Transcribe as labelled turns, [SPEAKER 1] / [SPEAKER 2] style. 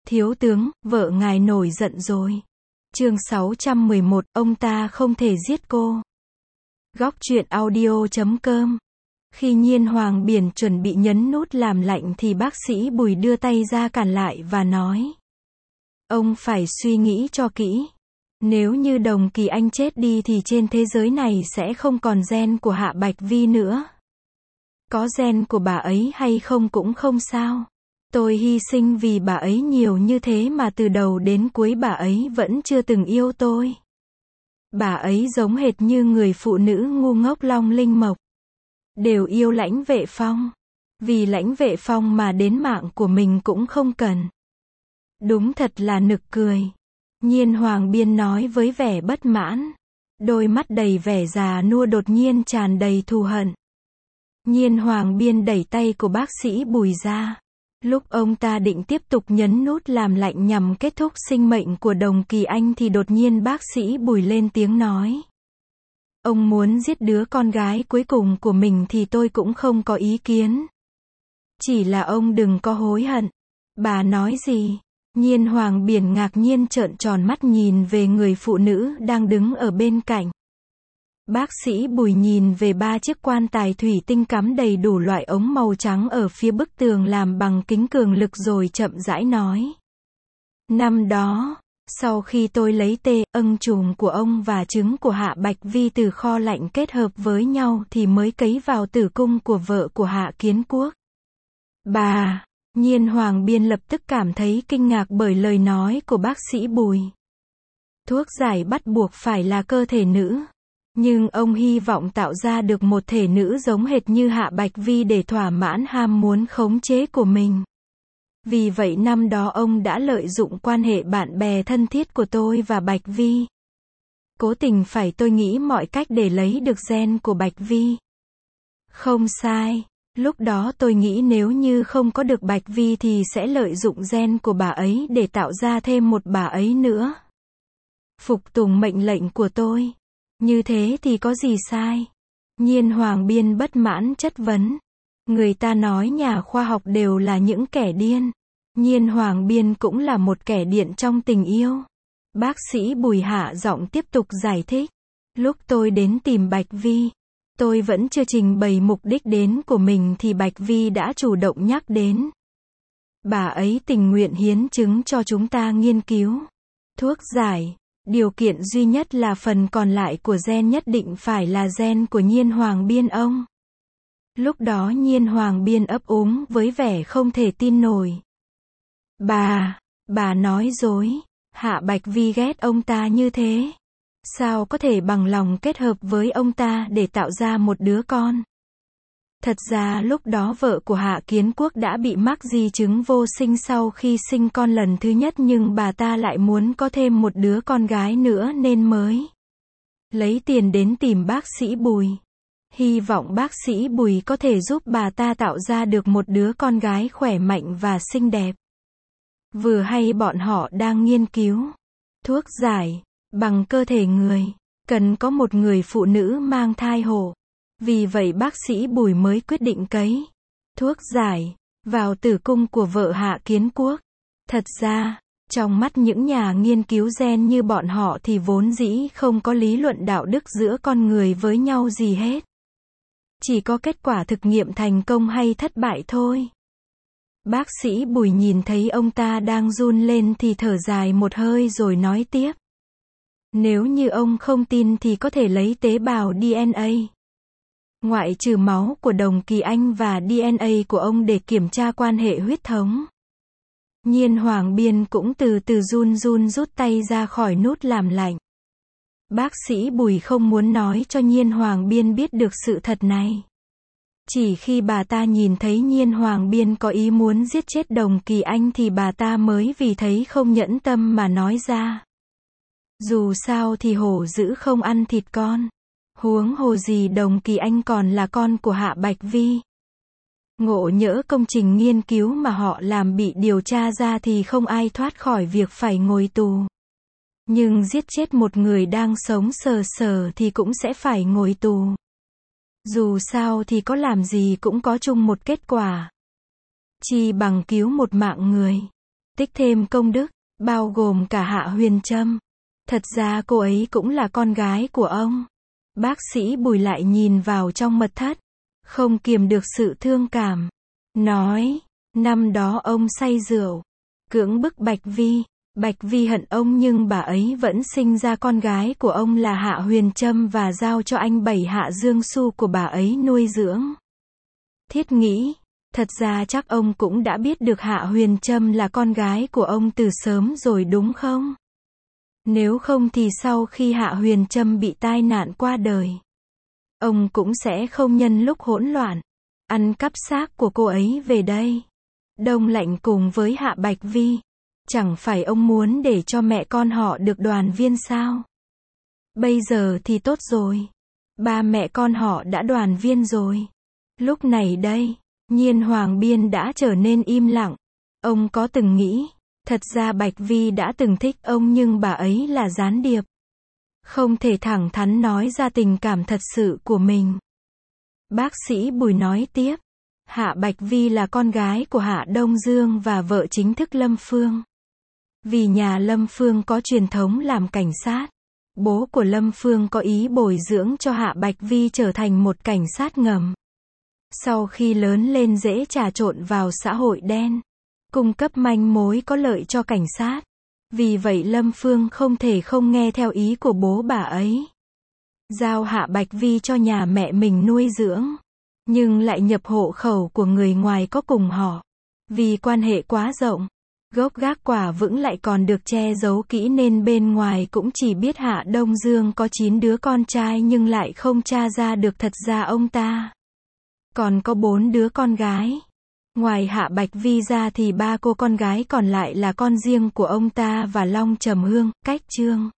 [SPEAKER 1] Thiếu tướng, vợ ngài nổi giận rồi. Chương 611, ông ta không thể giết cô. Góc truyện audio.com. Khi Nhiên Hoàng Biển chuẩn bị nhấn nút làm lạnh thì bác sĩ Bùi đưa tay ra cản lại và nói. Ông phải suy nghĩ cho kỹ. Nếu như Đồng Kỳ Anh chết đi thì trên thế giới này sẽ không còn gen của Hạ Bạch Vi nữa. Có gen của bà ấy hay không cũng không sao. Tôi hy sinh vì bà ấy nhiều như thế mà từ đầu đến cuối bà ấy vẫn chưa từng yêu tôi. Bà ấy giống hệt như người phụ nữ ngu ngốc Long Linh Mộc. Đều yêu Lãnh Vệ Phong. Vì Lãnh Vệ Phong mà đến mạng của mình cũng không cần. Đúng thật là nực cười. Nhiên Hoàng Biên nói với vẻ bất mãn. Đôi mắt đầy vẻ già nua đột nhiên tràn đầy thù hận. Nhiên Hoàng Biên đẩy tay của bác sĩ Bùi ra. Lúc ông ta định tiếp tục nhấn nút làm lạnh nhằm kết thúc sinh mệnh của Đồng Kỳ Anh thì đột nhiên bác sĩ Bùi lên tiếng nói. Ông muốn giết đứa con gái cuối cùng của mình thì tôi cũng không có ý kiến. Chỉ là ông đừng có hối hận. Bà nói gì? Nhiên Hoàng Biển ngạc nhiên trợn tròn mắt nhìn về người phụ nữ đang đứng ở bên cạnh. Bác sĩ Bùi nhìn về 3 chiếc quan tài thủy tinh cắm đầy đủ loại ống màu trắng ở phía bức tường làm bằng kính cường lực rồi chậm rãi nói. Năm đó, sau khi tôi lấy ân trùng của ông và trứng của Hạ Bạch Vi từ kho lạnh kết hợp với nhau thì mới cấy vào tử cung của vợ của Hạ Kiến Quốc. Bà, Nhiên Hoàng Biên lập tức cảm thấy kinh ngạc bởi lời nói của bác sĩ Bùi. Thuốc giải bắt buộc phải là cơ thể nữ. Nhưng ông hy vọng tạo ra được một thể nữ giống hệt như Hạ Bạch Vi để thỏa mãn ham muốn khống chế của mình. Vì vậy năm đó ông đã lợi dụng quan hệ bạn bè thân thiết của tôi và Bạch Vi. Cố tình phải tôi nghĩ mọi cách để lấy được gen của Bạch Vi. Không sai. Lúc đó tôi nghĩ nếu như không có được Bạch Vi thì sẽ lợi dụng gen của bà ấy để tạo ra thêm một bà ấy nữa. Phục tùng mệnh lệnh của tôi. Như thế thì có gì sai? Nhiên Hoàng Biên bất mãn chất vấn. Người ta nói nhà khoa học đều là những kẻ điên. Nhiên Hoàng Biên cũng là một kẻ điên trong tình yêu. Bác sĩ Bùi hạ giọng tiếp tục giải thích. Lúc tôi đến tìm Bạch Vi, tôi vẫn chưa trình bày mục đích đến của mình thì Bạch Vi đã chủ động nhắc đến. Bà ấy tình nguyện hiến trứng cho chúng ta nghiên cứu thuốc giải. Điều kiện duy nhất là phần còn lại của gen nhất định phải là gen của Nhiên Hoàng Biên ông. Lúc đó Nhiên Hoàng Biên ấp úng với vẻ không thể tin nổi. Bà nói dối. Hạ Bạch Vi ghét ông ta như thế. Sao có thể bằng lòng kết hợp với ông ta để tạo ra một đứa con? Thật ra lúc đó vợ của Hạ Kiến Quốc đã bị mắc di chứng vô sinh sau khi sinh con lần thứ nhất nhưng bà ta lại muốn có thêm một đứa con gái nữa nên mới lấy tiền đến tìm bác sĩ Bùi. Hy vọng bác sĩ Bùi có thể giúp bà ta tạo ra được một đứa con gái khỏe mạnh và xinh đẹp. Vừa hay bọn họ đang nghiên cứu thuốc giải bằng cơ thể người, cần có một người phụ nữ mang thai hộ. Vì vậy bác sĩ Bùi mới quyết định cấy thuốc giải vào tử cung của vợ Hạ Kiến Quốc. Thật ra, trong mắt những nhà nghiên cứu gen như bọn họ thì vốn dĩ không có lý luận đạo đức giữa con người với nhau gì hết. Chỉ có kết quả thực nghiệm thành công hay thất bại thôi. Bác sĩ Bùi nhìn thấy ông ta đang run lên thì thở dài một hơi rồi nói tiếp. Nếu như ông không tin thì có thể lấy tế bào DNA. Ngoại trừ máu của Đồng Kỳ Anh và DNA của ông để kiểm tra quan hệ huyết thống. Nhiên Hoàng Biên cũng từ từ run run rút tay ra khỏi nút làm lạnh. Bác sĩ Bùi không muốn nói cho Nhiên Hoàng Biên biết được sự thật này. Chỉ khi bà ta nhìn thấy Nhiên Hoàng Biên có ý muốn giết chết Đồng Kỳ Anh thì bà ta mới vì thấy không nhẫn tâm mà nói ra. Dù sao thì hổ dữ không ăn thịt con. Huống hồ gì Đồng Kỳ Anh còn là con của Hạ Bạch Vi. Ngộ nhỡ công trình nghiên cứu mà họ làm bị điều tra ra thì không ai thoát khỏi việc phải ngồi tù. Nhưng giết chết một người đang sống sờ sờ thì cũng sẽ phải ngồi tù. Dù sao thì có làm gì cũng có chung một kết quả. Chi bằng cứu một mạng người. tích thêm công đức, bao gồm cả Hạ Huyền Trâm. Thật ra cô ấy cũng là con gái của ông. Bác sĩ Bùi lại nhìn vào trong mật thất, không kiềm được sự thương cảm. Nói, năm đó ông say rượu, cưỡng bức Bạch Vi. Bạch Vi hận ông nhưng bà ấy vẫn sinh ra con gái của ông là Hạ Huyền Trâm và giao cho anh Bảy Hạ Dương Su của bà ấy nuôi dưỡng. Thiết nghĩ, thật ra chắc ông cũng đã biết được Hạ Huyền Trâm là con gái của ông từ sớm rồi đúng không? Nếu không thì sau khi Hạ Huyền Trâm bị tai nạn qua đời, ông cũng sẽ không nhân lúc hỗn loạn, ăn cắp xác của cô ấy về đây. Đông Lạnh cùng với Hạ Bạch Vi. Chẳng phải ông muốn để cho mẹ con họ được đoàn viên sao? Bây giờ thì tốt rồi. Ba mẹ con họ đã đoàn viên rồi. Lúc này đây, Nhiên Hoàng Biên đã trở nên im lặng. Ông có từng nghĩ, thật ra Bạch Vi đã từng thích ông nhưng bà ấy là gián điệp. Không thể thẳng thắn nói ra tình cảm thật sự của mình. Bác sĩ Bùi nói tiếp, Hạ Bạch Vi là con gái của Hạ Đông Dương và vợ chính thức Lâm Phương. Vì nhà Lâm Phương có truyền thống làm cảnh sát, bố của Lâm Phương có ý bồi dưỡng cho Hạ Bạch Vi trở thành một cảnh sát ngầm. Sau khi lớn lên dễ trà trộn vào xã hội đen, cung cấp manh mối có lợi cho cảnh sát. Vì vậy Lâm Phương không thể không nghe theo ý của bố bà ấy. Giao Hạ Bạch Vi cho nhà mẹ mình nuôi dưỡng, nhưng lại nhập hộ khẩu của người ngoài có cùng họ. Vì quan hệ quá rộng, gốc gác quả vững lại còn được che giấu kỹ nên bên ngoài cũng chỉ biết Hạ Đông Dương có 9 đứa con trai nhưng lại không tra ra được thật ra ông ta còn có 4 đứa con gái. Ngoài Hạ Bạch Vi ra thì 3 cô con gái còn lại là con riêng của ông ta và Long Trầm Hương, Cách Trương.